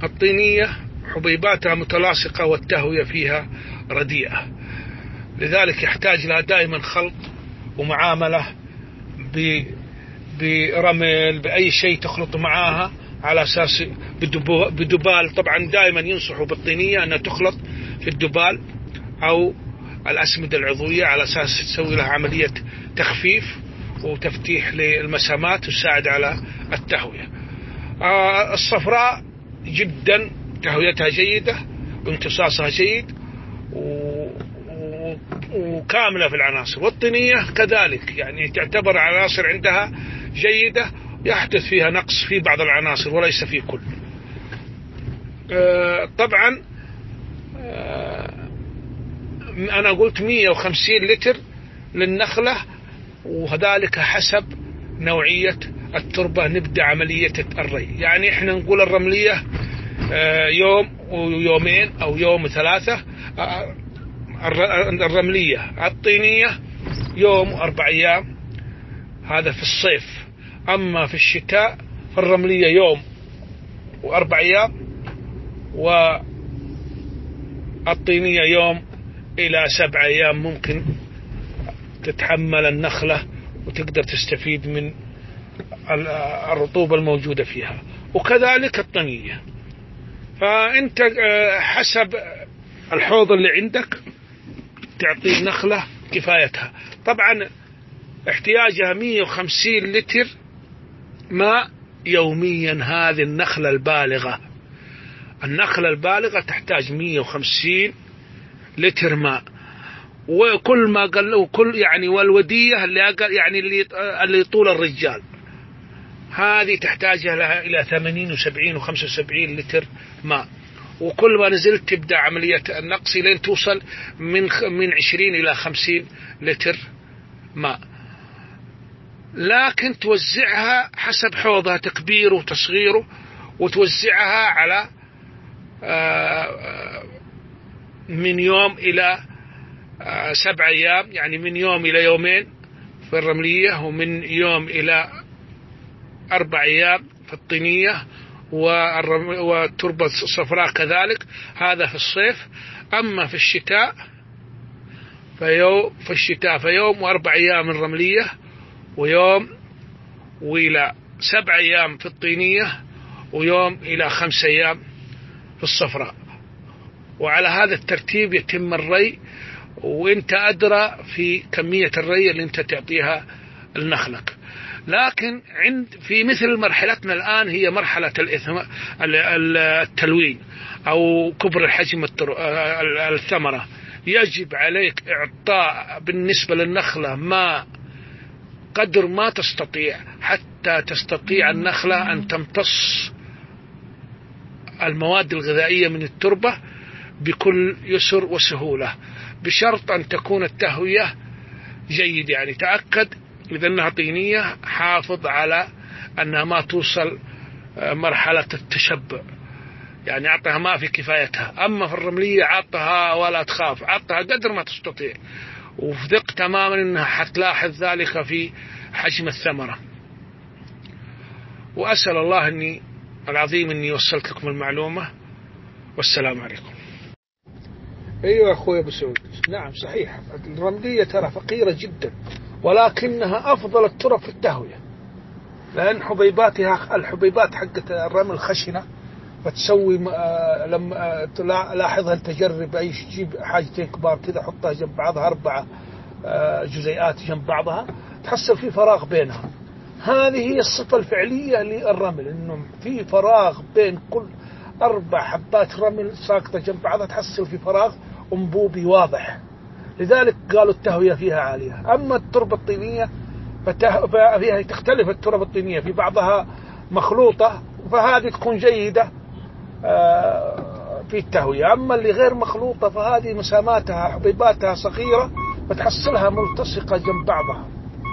الطينية حبيباتها متلاصقة والتهوية فيها رديئة، لذلك يحتاج لها دائما خلط ومعاملة برمل بأي شيء تخلط معاها، على أساس بدبال. طبعا دائما ينصحوا بالطينية أنها تخلط في الدبال أو الأسمدة العضوية، على أساس تسوي لها عملية تخفيف وتفتيح للمسامات وتساعد على التهوية. الصفراء جدا تهويتها جيدة وامتصاصها جيد وكاملة في العناصر، والطينية كذلك يعني تعتبر عناصر عندها جيدة، يحدث فيها نقص في بعض العناصر وليس في كل. طبعا أنا قلت 150 لتر للنخلة، وذلك حسب نوعية التربة نبدأ عملية الري. يعني إحنا نقول الرملية يوم ويومين أو يوم وثلاثة، الرملية. الطينية يوم و4 أيام، هذا في الصيف. أما في الشتاء فالرملية يوم و4 أيام، والطينية يوم إلى 7 أيام ممكن تتحمل النخلة وتقدر تستفيد من الرطوبة الموجودة فيها، وكذلك الطينية. فأنت حسب الحوض اللي عندك تعطي النخلة كفايتها. طبعا احتياجها 150 لتر ماء يوميا. هذه النخلة البالغة تحتاج 150 لتر ماء. وكل ما قال، وكل يعني والودية اللي أقل يعني اللي طول الرجال، هذه تحتاج لها إلى 80 و70 و75 لتر ماء. وكل ما نزلت تبدأ عملية النقص لين توصل من 20 إلى 50 لتر ماء. لكن توزعها حسب حوضها، تكبيره وتصغيره، وتوزعها على من يوم إلى 7 أيام، يعني من يوم إلى يومين في الرملية، ومن يوم إلى 4 أيام في الطينية، والتربة الصفراء كذلك. هذا في الصيف. أما في الشتاء فيوم و4 أيام الرملية، ويوم وإلى 7 أيام في الطينية، ويوم إلى 5 أيام في الصفراء. وعلى هذا الترتيب يتم الري، وانت أدرى في كمية الري اللي انت تعطيها لنخلك. لكن في مثل مرحلتنا الآن، هي مرحلة التلوين أو كبر الحجم الثمرة، يجب عليك إعطاء بالنسبة للنخلة ماء قدر ما تستطيع، حتى تستطيع النخلة أن تمتص المواد الغذائية من التربة بكل يسر وسهولة، بشرط أن تكون التهوية جيد. يعني تأكد إذا أنها طينية حافظ على أنها ما توصل مرحلة التشبع، يعني أعطها ما في كفايتها. أما في الرملية عطها ولا تخاف، عطها قدر ما تستطيع، وثق تماما أنها حتلاحظ ذلك في حجم الثمرة. وأسأل الله العظيم أني وصلت لكم المعلومة، والسلام عليكم. أيوة أخوي أبو سعود، نعم صحيح، الرملية ترى فقيرة جدا، ولكنها أفضل الترب في التهوية، لأن الحبيبات حقت الرمل خشنة، فتسوي لما لاحظها تجرب أي تجيب حاجتين كبار كذا، حطها جنب بعضها 4 جزيئات جنب بعضها، تحصل في فراغ بينها. هذه هي الصفة الفعلية للرمل، إنه في فراغ بين كل 4 حبات رمل ساقطة جنب بعضها، تحصل في فراغ أنبوبي واضح. لذلك قالوا التهوية فيها عالية. أما التربة الطينية فيها تختلف. التربة الطينية في بعضها مخلوطة، فهذه تكون جيدة في التهوية. أما اللي غير مخلوطة فهذه مساماتها حبيباتها صغيرة، فتحصلها ملتصقة جنب بعضها.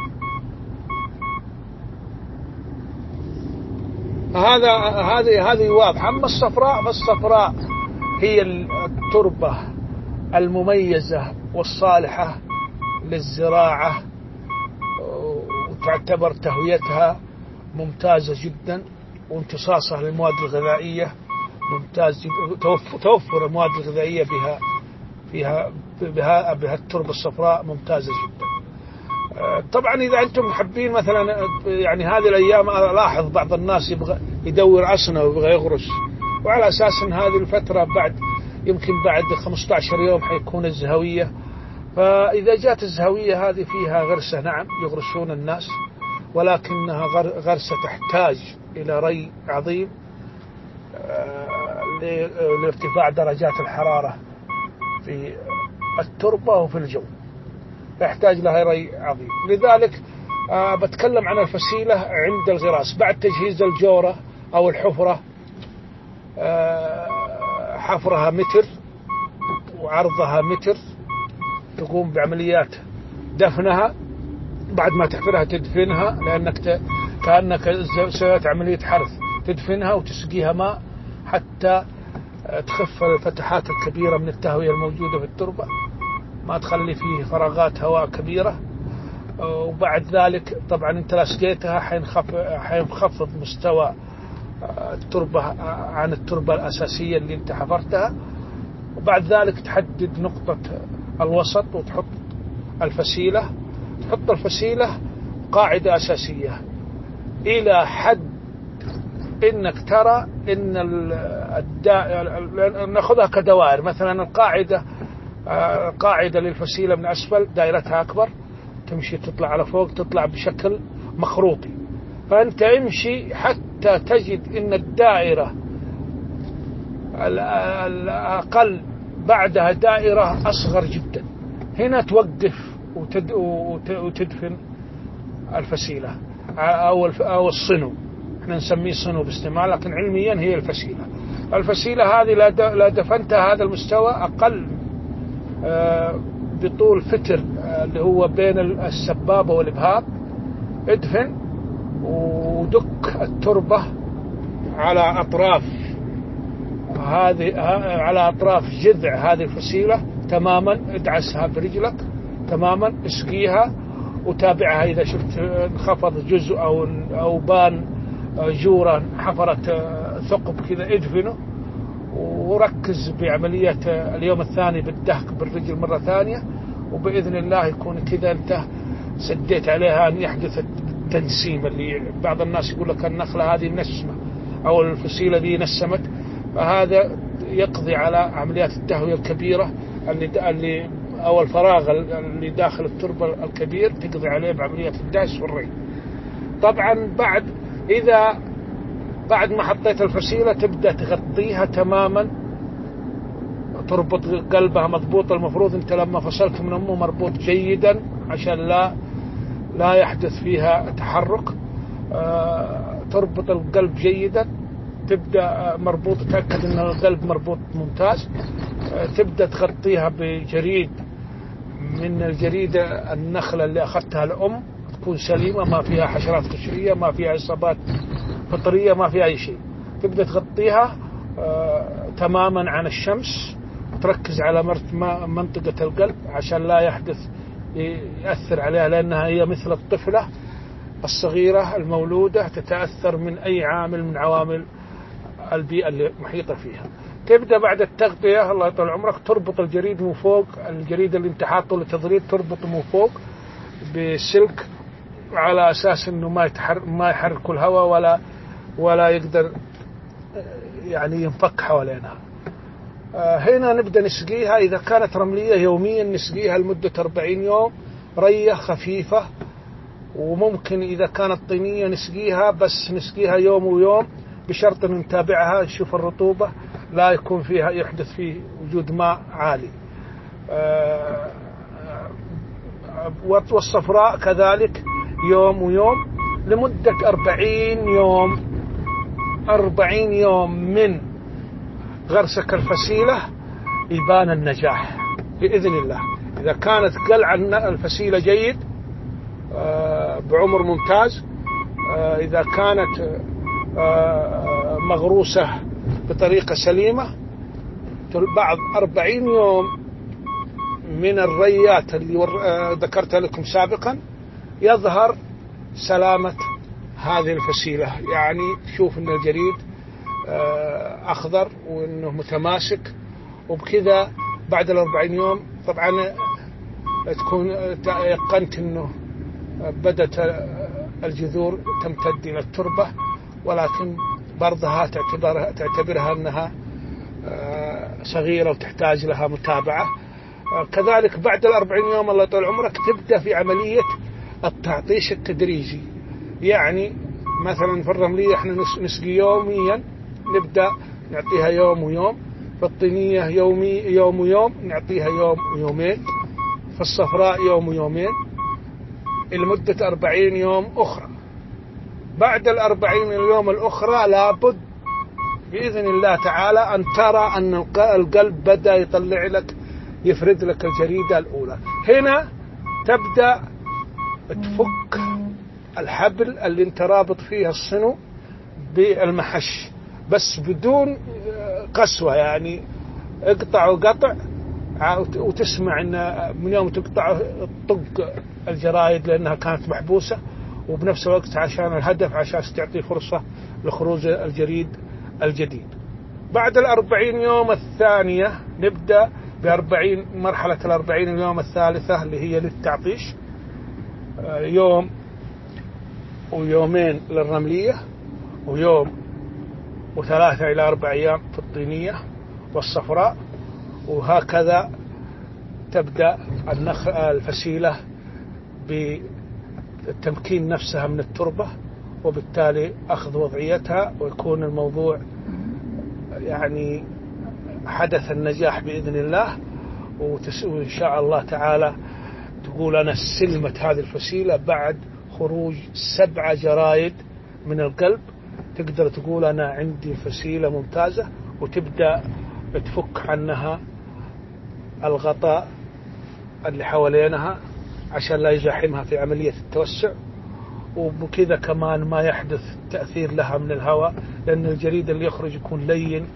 هذه واضحة. أما الصفراء فالصفراء هي التربة المميزة والصالحة للزراعة، وتعتبر تهويتها ممتازة جدا، وامتصاصها للمواد الغذائية ممتاز جدا. توفر المواد الغذائية بها التربة الصفراء ممتازة جدا. طبعا إذا أنتم محبين مثلا يعني هذه الأيام ألاحظ بعض الناس يبغى يدور أسنة ويبغى يغرس، وعلى أساس أن هذه الفترة يمكن بعد 15 يوم حيكون الزهوية. فإذا جاءت الزهوية هذه فيها غرسة، نعم يغرسون الناس، ولكنها غرسة تحتاج إلى ري عظيم لارتفاع درجات الحرارة في التربة وفي الجو، يحتاج لها ري عظيم. لذلك بتكلم عن الفسيلة عند الغراس بعد تجهيز الجورة أو الحفرة. حفرها متر وعرضها متر، تقوم بعمليات دفنها. بعد ما تحفرها تدفنها، لأنك كأنك سويت عملية حرث، تدفنها وتسقيها ماء حتى تخف الفتحات الكبيرة من التهوية الموجودة في التربة، ما تخلي فيه فراغات هواء كبيرة. وبعد ذلك طبعا انت لا سقيتها حينخفض مستوى التربة عن التربة الأساسية اللي انت حفرتها. وبعد ذلك تحدد نقطة الوسط وتحط الفسيلة. تحط الفسيلة قاعدة أساسية إلى حد إنك ترى إن نأخذها كدوائر. مثلا القاعدة للفسيلة من أسفل دائرتها أكبر، تمشي تطلع على فوق، تطلع بشكل مخروطي. فأنت امشي حتى تجد إن الدائرة الأقل بعدها دائرة أصغر جدا، هنا توقف وتدفن الفسيلة أو الصنو. احنا نسميه صنو باستعمال، لكن علميا هي الفسيلة. الفسيلة هذه لا دفنتها هذا المستوى أقل بطول فتر اللي هو بين السبابة والإبهام، ادفن ودك التربة على أطراف جذع هذه الفسيلة تماما، ادعسها برجلك تماما، اسقيها وتابعها. إذا شفت انخفض جزء أو بان جورا حفرت ثقب كذا، ادفنه وركز بعملية اليوم الثاني بالدهك بالرجل مرة ثانية، وبإذن الله يكون كذا أنت سديت عليها أن يحدث التنسيم. اللي بعض الناس يقول لك النخلة هذه منسمة أو الفسيلة دي نسمت، فهذا يقضي على عمليات التهوية الكبيرة اللي أو الفراغ اللي داخل التربة الكبير، تقضي عليه بعملية الدعس والري. طبعا بعد ما حطيت الفسيلة تبدأ تغطيها تماما، تربط قلبها مضبوط. المفروض انت لما فصلت من أمه مربوط جيدا عشان لا يحدث فيها تحرك. تربط القلب جيدا، تبدأ مربوط، تأكد ان القلب مربوط ممتاز. تبدأ تغطيها بجريد من الجريدة النخلة اللي أخذتها الأم، تكون سليمة ما فيها حشرات قشرية، ما فيها إصابات فطرية، ما فيها أي شيء. تبدأ تغطيها تماما عن الشمس، وتركز على منطقة القلب عشان لا يحدث يأثر عليها، لأنها هي مثل الطفلة الصغيرة المولودة، تتأثر من أي عامل من عوامل البيئة اللي محيطة فيها. تبدأ بعد التغطية الله يطول عمرك تربط الجريد من فوق، الجريد اللي انت حاطه للتضريد تربطه من فوق بسلك، على أساس أنه ما يحرك الهواء ولا يقدر يعني ينفك حوالينها. هنا نبدأ نسقيها. إذا كانت رملية يوميا نسقيها لمدة 40 يوم رية خفيفة، وممكن إذا كانت طينية نسقيها يوم ويوم، بشرط أن نتابعها نشوف الرطوبة لا يكون فيها يحدث فيه وجود ماء عالي. والصفراء كذلك يوم ويوم لمدة 40 يوم. 40 يوم من غرسك الفسيلة يبان النجاح بإذن الله. إذا كانت قلع الفسيلة جيد بعمر ممتاز، إذا كانت مغروسة بطريقة سليمة، بعد 40 يوم من الريات اللي ذكرتها لكم سابقا يظهر سلامة هذه الفسيلة. يعني تشوف أن الجريد أخضر وأنه متماسك. وبكذا بعد 40 يوم طبعا تكون يقنت أنه بدأت الجذور تمتد إلى التربة، ولكن برضها تعتبرها أنها صغيرة وتحتاج لها متابعة. كذلك بعد 40 يوم الله يطول عمرك تبدأ في عملية التعطيش التدريجي. يعني مثلا في الرملية احنا نسقي يوميا، نبدأ نعطيها يوم ويوم. في الطينية يوم ويوم، نعطيها يوم ويومين. في الصفراء يوم ويومين لمدة 40 يوم أخرى. بعد 40 يوم الأخرى لابد بإذن الله تعالى أن ترى أن القلب بدأ يطلع لك، يفرد لك الجريدة الأولى. هنا تبدأ تفك الحبل اللي انت رابط فيها الصنو بالمحش، بس بدون قسوة. يعني اقطع وقطع، وتسمع ان من يوم تقطع تطق الجرايد لأنها كانت محبوسة، وبنفس الوقت عشان الهدف عشان تعطي فرصة لخروج الجريد الجديد. بعد 40 يوم الثانية نبدأ مرحلة 40 اليوم الثالثة اللي هي للتعطيش، يوم ويومين للرملية، ويوم وثلاثة إلى 4 أيام في الطينية والصفراء. وهكذا تبدأ الفسيلة بالتمكين نفسها من التربة، وبالتالي أخذ وضعيتها، ويكون الموضوع يعني حدث النجاح بإذن الله. وإن شاء الله تعالى تقول أنا استلمت هذه الفسيلة بعد خروج 7 جرايد من القلب. تقدر تقول أنا عندي فسيلة ممتازة، وتبدأ تفك عنها الغطاء اللي حوالينها عشان لا يزاحمها في عملية التوسع. وبكذا كمان ما يحدث تأثير لها من الهواء، لأن الجريد اللي يخرج يكون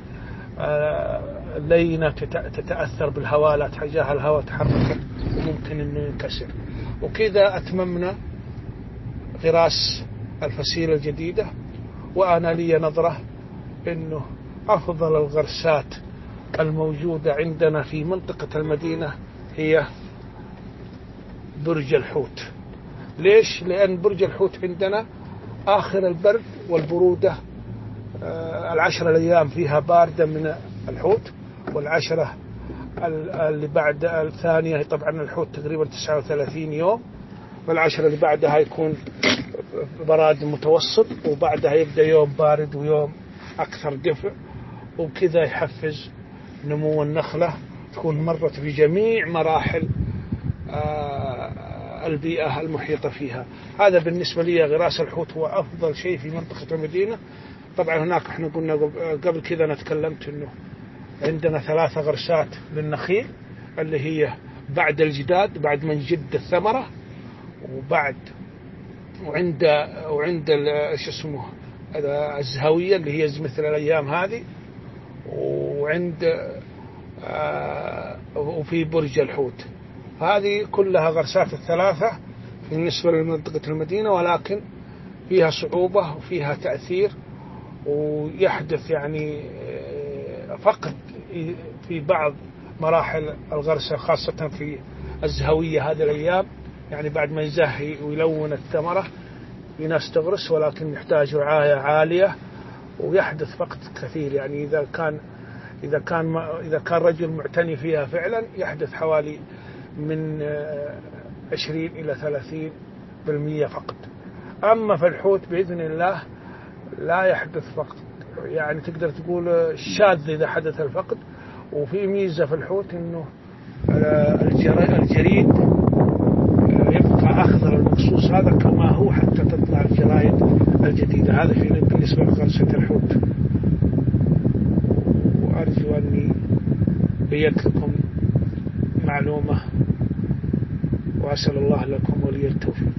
لينة تتأثر بالهواء، لا تجاهل الهواء تحرك وممكن أنه ينكسر. وكذا أتممنا غراس الفسيلة الجديدة. وأنا لي نظرة أنه أفضل الغرسات الموجودة عندنا في منطقة المدينة هي برج الحوت. ليش؟ لأن برج الحوت عندنا آخر البرد والبرودة، 10 الأيام فيها باردة من الحوت، والعشرة اللي بعد الثانية طبعا الحوت تقريبا 39 يوم، والعشرة اللي بعدها يكون براد متوسط، وبعدها يبدأ يوم بارد ويوم أكثر دفء. وكذا يحفز نمو النخلة، تكون مرت بجميع مراحل البيئة المحيطة فيها. هذا بالنسبة لي غراس الحوت هو أفضل شيء في منطقة المدينة. طبعا هناك احنا قلنا قبل كذا أنا تكلمت أنه عندنا 3 غرسات للنخيل اللي هي بعد الجداد، بعد ما نجد الثمرة، وعند شو اسمه الزهوية اللي هي مثل الأيام هذه، وفي برج الحوت. هذه كلها غرسات ال3 بالنسبة لمنطقة المدينة، ولكن فيها صعوبة وفيها تأثير، ويحدث يعني فقد في بعض مراحل الغرسة، خاصة في الزهوية هذه الأيام. يعني بعد ما يزهي ويلون الثمرة في ناس تغرس، ولكن يحتاج رعاية عالية ويحدث فقد كثير. يعني إذا كان رجل معتني فيها فعلا يحدث حوالي من 20 إلى 30% فقد. أما في الحوت بإذن الله لا يحدث فقد، يعني تقدر تقول شاذ إذا حدث الفقد. وفي ميزة في الحوت إنه الجريد يبقى أخضر المقصوص هذا كما هو حتى تطلع الجرايد الجديدة. هذا بالنسبة لغرسة الحوت. وأرجو أني بينت لكم معلومة، وأسأل الله لكم ولي التوفيق.